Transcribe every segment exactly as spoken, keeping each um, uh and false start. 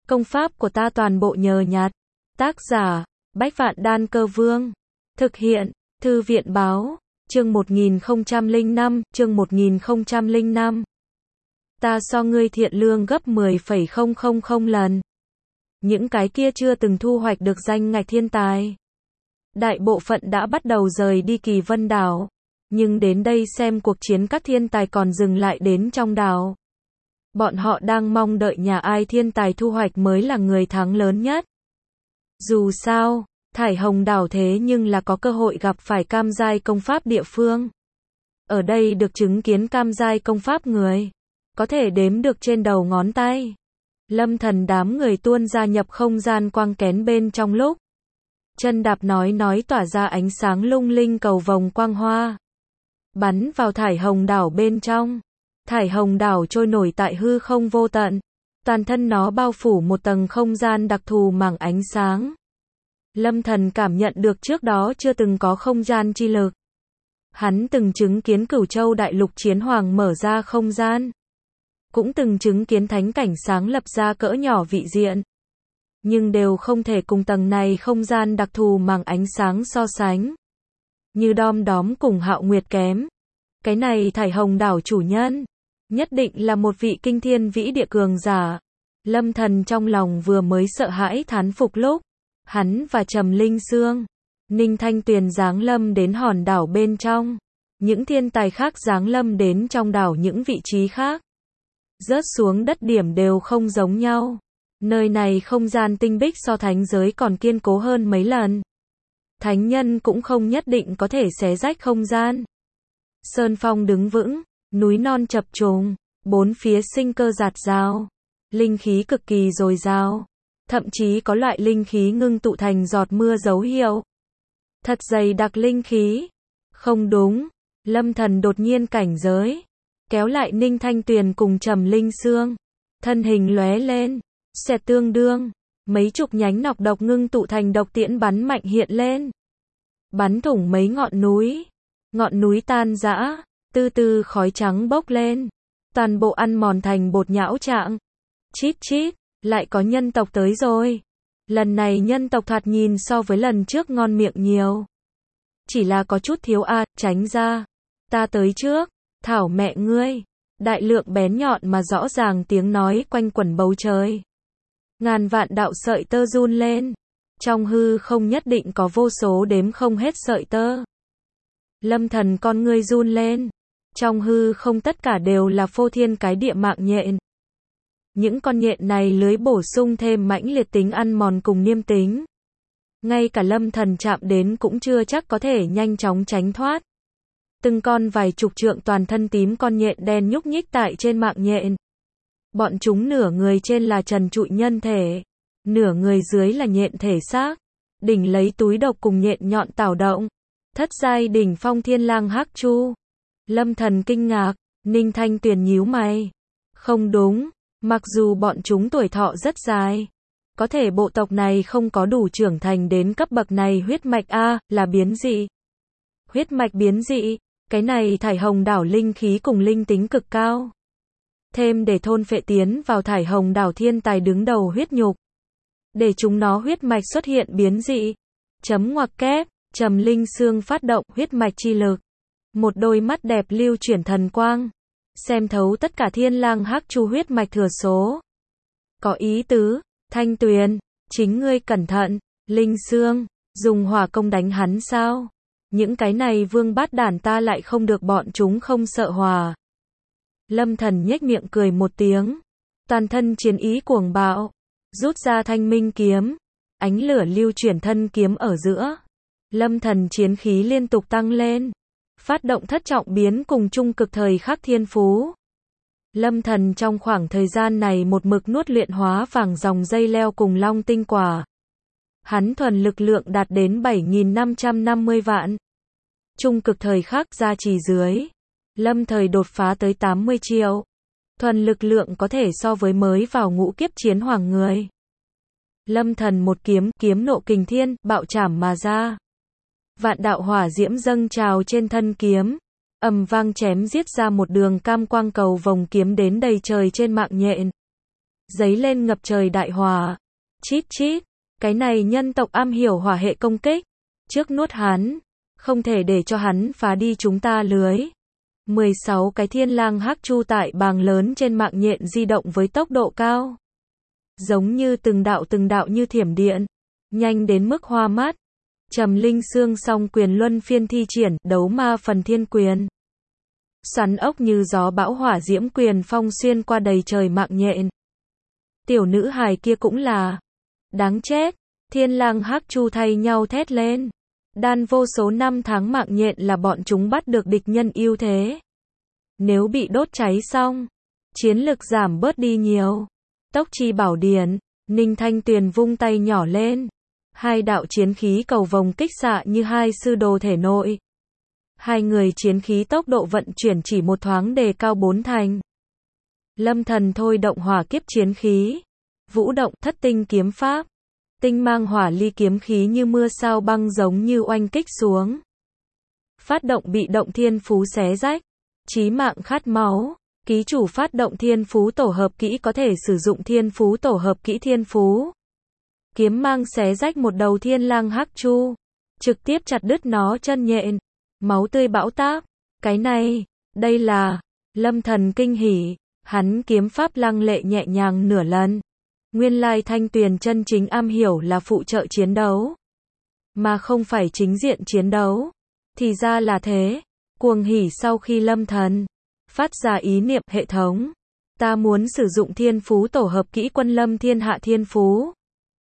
Công pháp của ta toàn bộ nhờ nhặt. Tác giả, Bách Vạn Đan Cơ Vương. Thực hiện, Thư viện Báo. Chương một nghìn không trăm lẻ năm, chương một nghìn không trăm lẻ năm. Ta so ngươi thiện lương gấp mười phẩy không không không lần. Những cái kia chưa từng thu hoạch được danh ngạch thiên tài. Đại bộ phận đã bắt đầu rời đi Kỳ Vân đảo. Nhưng đến đây xem cuộc chiến các thiên tài còn dừng lại đến trong đảo. Bọn họ đang mong đợi nhà ai thiên tài thu hoạch mới là người thắng lớn nhất. Dù sao, Thải Hồng đảo thế nhưng là có cơ hội gặp phải cam giai công pháp địa phương. Ở đây được chứng kiến cam giai công pháp người, có thể đếm được trên đầu ngón tay. Lâm Thần đám người tuôn ra nhập không gian quang kén bên trong lúc. Chân đạp nói nói tỏa ra ánh sáng lung linh cầu vồng quang hoa. Bắn vào Thải Hồng đảo bên trong. Thải Hồng đảo trôi nổi tại hư không vô tận. Toàn thân nó bao phủ một tầng không gian đặc thù mảng ánh sáng. Lâm Thần cảm nhận được trước đó chưa từng có không gian chi lực. Hắn từng chứng kiến Cửu Châu Đại Lục Chiến Hoàng mở ra không gian. Cũng từng chứng kiến thánh cảnh sáng lập ra cỡ nhỏ vị diện. Nhưng đều không thể cùng tầng này không gian đặc thù mảng ánh sáng so sánh. Như Đom Đóm cùng Hạo Nguyệt kém. Cái này Thải Hồng đảo chủ nhân, nhất định là một vị kinh thiên vĩ địa cường giả. Lâm Thần trong lòng vừa mới sợ hãi thán phục lúc. Hắn và Trầm Linh Sương, Ninh Thanh Tuyền giáng lâm đến hòn đảo bên trong. Những thiên tài khác giáng lâm đến trong đảo những vị trí khác. Rớt xuống đất điểm đều không giống nhau. Nơi này không gian tinh bích so thánh giới còn kiên cố hơn mấy lần. Thánh nhân cũng không nhất định có thể xé rách không gian. Sơn phong đứng vững, núi non chập trùng, bốn phía sinh cơ rạt rào, linh khí cực kỳ dồi dào, thậm chí có loại linh khí ngưng tụ thành giọt mưa dấu hiệu. Thật dày đặc linh khí. Không đúng, Lâm Thần đột nhiên cảnh giới, kéo lại Ninh Thanh Tuyền cùng Trầm Linh Sương, thân hình lóe lên, xẹt tương đương, mấy chục nhánh nọc độc ngưng tụ thành độc tiễn bắn mạnh hiện lên, bắn thủng mấy ngọn núi. Ngọn núi tan rã, từ từ khói trắng bốc lên, toàn bộ ăn mòn thành bột nhão trạng. Chít chít, lại có nhân tộc tới rồi. Lần này nhân tộc thoạt nhìn so với lần trước ngon miệng nhiều. Chỉ là có chút thiếu a, à, tránh ra. Ta tới trước, thảo mẹ ngươi. Đại lượng bén nhọn mà rõ ràng tiếng nói quanh quẩn bầu trời. Ngàn vạn đạo sợi tơ run lên. Trong hư không nhất định có vô số đếm không hết sợi tơ. Lâm Thần con ngươi run lên. Trong hư không tất cả đều là phô thiên cái địa mạng nhện. Những con nhện này lưới bổ sung thêm mãnh liệt tính ăn mòn cùng niêm tính. Ngay cả Lâm Thần chạm đến cũng chưa chắc có thể nhanh chóng tránh thoát. Từng con vài chục trượng toàn thân tím con nhện đen nhúc nhích tại trên mạng nhện. Bọn chúng nửa người trên là trần trụi nhân thể, nửa người dưới là nhện thể xác, đỉnh lấy túi độc cùng nhện nhọn tảo động. Thất giai đỉnh phong thiên lang hắc chu. Lâm Thần kinh ngạc, Ninh Thanh Tuyền nhíu mày. Không đúng, mặc dù bọn chúng tuổi thọ rất dài, có thể bộ tộc này không có đủ trưởng thành đến cấp bậc này. Huyết mạch a, là biến dị. Huyết mạch biến dị, cái này Thải Hồng đảo linh khí cùng linh tính cực cao. Thêm để thôn phệ tiến vào Thải Hồng đảo thiên tài đứng đầu huyết nhục. Để chúng nó huyết mạch xuất hiện biến dị. Chấm ngoặc kép. Trầm Linh Sương phát động huyết mạch chi lực. Một đôi mắt đẹp lưu chuyển thần quang. Xem thấu tất cả thiên lang hắc chu huyết mạch thừa số. Có ý tứ, Thanh Tuyền, chính ngươi cẩn thận. Linh Sương, dùng hỏa công đánh hắn sao? Những cái này vương bát đản ta lại không được bọn chúng không sợ hỏa. Lâm Thần nhếch miệng cười một tiếng. Toàn thân chiến ý cuồng bạo. Rút ra thanh minh kiếm. Ánh lửa lưu chuyển thân kiếm ở giữa. Lâm Thần chiến khí liên tục tăng lên. Phát động thất trọng biến cùng trung cực thời khắc thiên phú. Lâm Thần trong khoảng thời gian này một mực nuốt luyện hóa vàng dòng dây leo cùng long tinh quả. Hắn thuần lực lượng đạt đến bảy nghìn năm trăm năm mươi vạn. Trung cực thời khắc gia trì dưới. Lâm Thời đột phá tới tám mươi triệu. Thuần lực lượng có thể so với mới vào ngũ kiếp chiến hoàng người. Lâm Thần một kiếm, kiếm nộ kình thiên, bạo chảm mà ra. Vạn đạo hỏa diễm dâng trào trên thân kiếm, ầm vang chém giết ra một đường cam quang cầu vồng kiếm đến đầy trời trên mạng nhện. giấy lên ngập trời đại hỏa. Chít chít, cái này nhân tộc am hiểu hỏa hệ công kích. Trước nuốt hắn, không thể để cho hắn phá đi chúng ta lưới. mười sáu cái thiên lang hắc chu tại bàng lớn trên mạng nhện di động với tốc độ cao. Giống như từng đạo từng đạo như thiểm điện. Nhanh đến mức hoa mắt. Trầm Linh Xương song quyền luân phiên thi triển, đấu ma phần thiên quyền. Xoắn ốc như gió bão hỏa diễm quyền phong xuyên qua đầy trời mạng nhện. Tiểu nữ hài kia cũng là đáng chết. Thiên lang hắc chu thay nhau thét lên. Đan vô số năm tháng mạng nhện là bọn chúng bắt được địch nhân ưu thế. Nếu bị đốt cháy xong, chiến lực giảm bớt đi nhiều. Tốc chi bảo điển, Ninh Thanh Tuyền vung tay nhỏ lên. Hai đạo chiến khí cầu vồng kích xạ như hai sư đồ thể nội. Hai người chiến khí tốc độ vận chuyển chỉ một thoáng đề cao bốn thành. Lâm Thần thôi động hỏa kiếp chiến khí. Vũ động thất tinh kiếm pháp. Tinh mang hỏa ly kiếm khí như mưa sao băng giống như oanh kích xuống. Phát động bị động thiên phú xé rách. Chí mạng khát máu. Ký chủ phát động thiên phú tổ hợp kỹ có thể sử dụng thiên phú tổ hợp kỹ thiên phú. Kiếm mang xé rách một đầu thiên lang hắc chu. Trực tiếp chặt đứt nó chân nhện. Máu tươi bão táp. Cái này, đây là, Lâm Thần kinh hỉ. Hắn kiếm pháp lăng lệ nhẹ nhàng nửa lần. Nguyên lai Thanh Tuyền chân chính am hiểu là phụ trợ chiến đấu. Mà không phải chính diện chiến đấu. Thì ra là thế. Cuồng hỉ sau khi Lâm Thần phát ra ý niệm hệ thống. Ta muốn sử dụng thiên phú tổ hợp kỹ quân lâm thiên hạ thiên phú.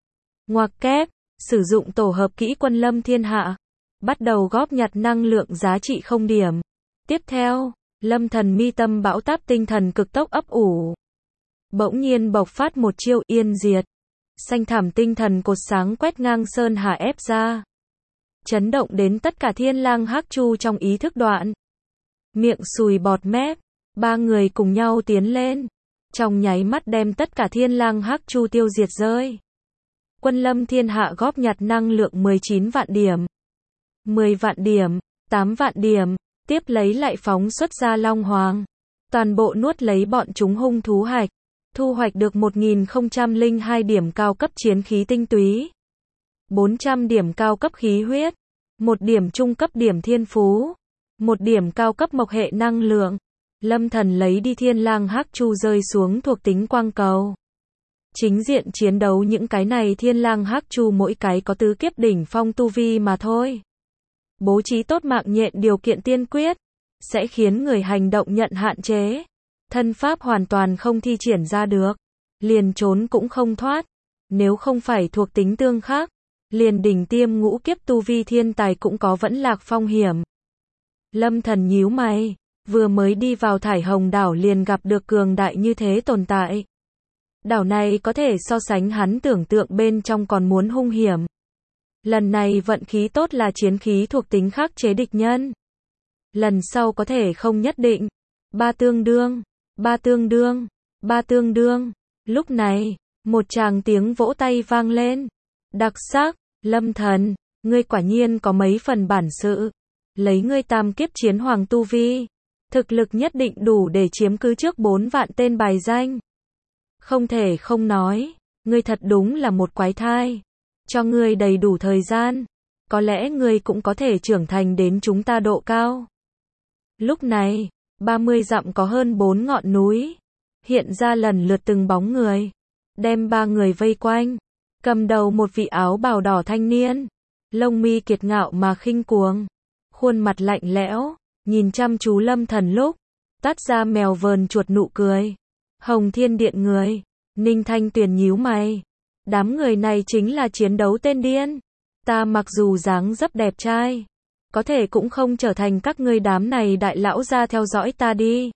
Ngoặc kép, sử dụng tổ hợp kỹ quân lâm thiên hạ. Bắt đầu góp nhặt năng lượng giá trị không điểm. Tiếp theo, Lâm Thần mi tâm bão táp tinh thần cực tốc ấp ủ. Bỗng nhiên bộc phát một chiêu yên diệt. Xanh thảm tinh thần cột sáng quét ngang sơn hà ép ra. Chấn động đến tất cả thiên lang hắc chu trong ý thức đoạn. Miệng sùi bọt mép. Ba người cùng nhau tiến lên. Trong nháy mắt đem tất cả thiên lang hắc chu tiêu diệt rơi. Quân lâm thiên hạ góp nhặt năng lượng mười chín vạn điểm. mười vạn điểm. tám vạn điểm. Tiếp lấy lại phóng xuất ra long hoàng. Toàn bộ nuốt lấy bọn chúng hung thú hạch. Thu hoạch được một nghìn không trăm lẻ hai điểm cao cấp chiến khí tinh túy. bốn trăm điểm cao cấp khí huyết. một điểm trung cấp điểm thiên phú. một điểm cao cấp mộc hệ năng lượng. Lâm Thần lấy đi thiên lang hắc chu rơi xuống thuộc tính quang cầu. Chính diện chiến đấu những cái này thiên lang hắc chu mỗi cái có tứ kiếp đỉnh phong tu vi mà thôi. Bố trí tốt mạng nhện điều kiện tiên quyết. Sẽ khiến người hành động nhận hạn chế. Thân pháp hoàn toàn không thi triển ra được. Liền trốn cũng không thoát. Nếu không phải thuộc tính tương khắc. Liền đỉnh tiêm ngũ kiếp tu vi thiên tài cũng có vẫn lạc phong hiểm. Lâm Thần nhíu mày. Vừa mới đi vào thải hồng đảo liền gặp được cường đại như thế tồn tại. Đảo này có thể so sánh hắn tưởng tượng bên trong còn muốn hung hiểm. Lần này vận khí tốt là chiến khí thuộc tính khắc chế địch nhân. Lần sau có thể không nhất định. Ba tương đương, ba tương đương, ba tương đương. Lúc này, một tràng tiếng vỗ tay vang lên. Đặc sắc, Lâm Thần, ngươi quả nhiên có mấy phần bản sự. Lấy ngươi tam kiếp chiến hoàng tu vi. Thực lực nhất định đủ để chiếm cứ trước bốn vạn tên bài danh. Không thể không nói, ngươi thật đúng là một quái thai. Cho ngươi đầy đủ thời gian, có lẽ ngươi cũng có thể trưởng thành đến chúng ta độ cao. Lúc này, ba mươi dặm có hơn bốn ngọn núi. Hiện ra lần lượt từng bóng người. Đem ba người vây quanh. Cầm đầu một vị áo bào đỏ thanh niên. Lông mi kiệt ngạo mà khinh cuồng. Khuôn mặt lạnh lẽo. Nhìn chăm chú Lâm Thần lúc. Tắt ra mèo vờn chuột nụ cười. Hồng Thiên Điện người. Ninh Thanh Tuyền nhíu mày. Đám người này chính là chiến đấu tên điên. Ta mặc dù dáng dấp đẹp trai. Có thể cũng không trở thành các ngươi đám này đại lão ra theo dõi ta đi.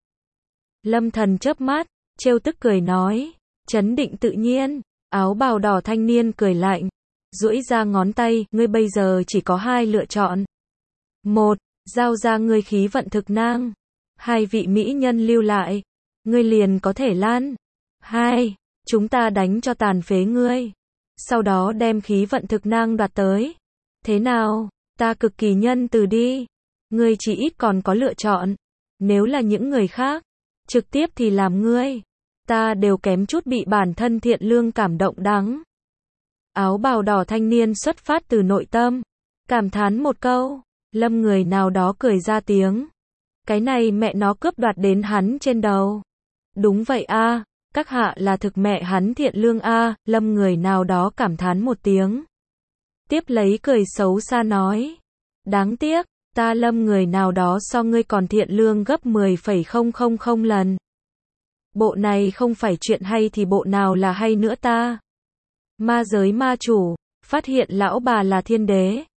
Lâm Thần chớp mắt. Trêu tức cười nói. Chấn định tự nhiên. Áo bào đỏ thanh niên cười lạnh. Duỗi ra ngón tay. Ngươi bây giờ chỉ có hai lựa chọn. Một. Giao ra ngươi khí vận thực nang. Hai vị mỹ nhân lưu lại. Ngươi liền có thể lan. Hai. Chúng ta đánh cho tàn phế ngươi. Sau đó đem khí vận thực nang đoạt tới. Thế nào? Ta cực kỳ nhân từ đi. Ngươi chỉ ít còn có lựa chọn. Nếu là những người khác. Trực tiếp thì làm ngươi. ta đều kém chút bị bản thân thiện lương cảm động đắng. Áo bào đỏ thanh niên xuất phát từ nội tâm, cảm thán một câu, Lâm người nào đó cười ra tiếng. Cái này mẹ nó cướp đoạt đến hắn trên đầu. Đúng vậy a, các hạ là thực mẹ hắn thiện lương a, Lâm người nào đó cảm thán một tiếng. Tiếp lấy cười xấu xa nói, đáng tiếc, ta Lâm người nào đó so ngươi còn thiện lương gấp mười phẩy không không không lần. Bộ này không phải chuyện hay thì bộ nào là hay nữa ta? Ma giới ma chủ, phát hiện lão bà là thiên đế.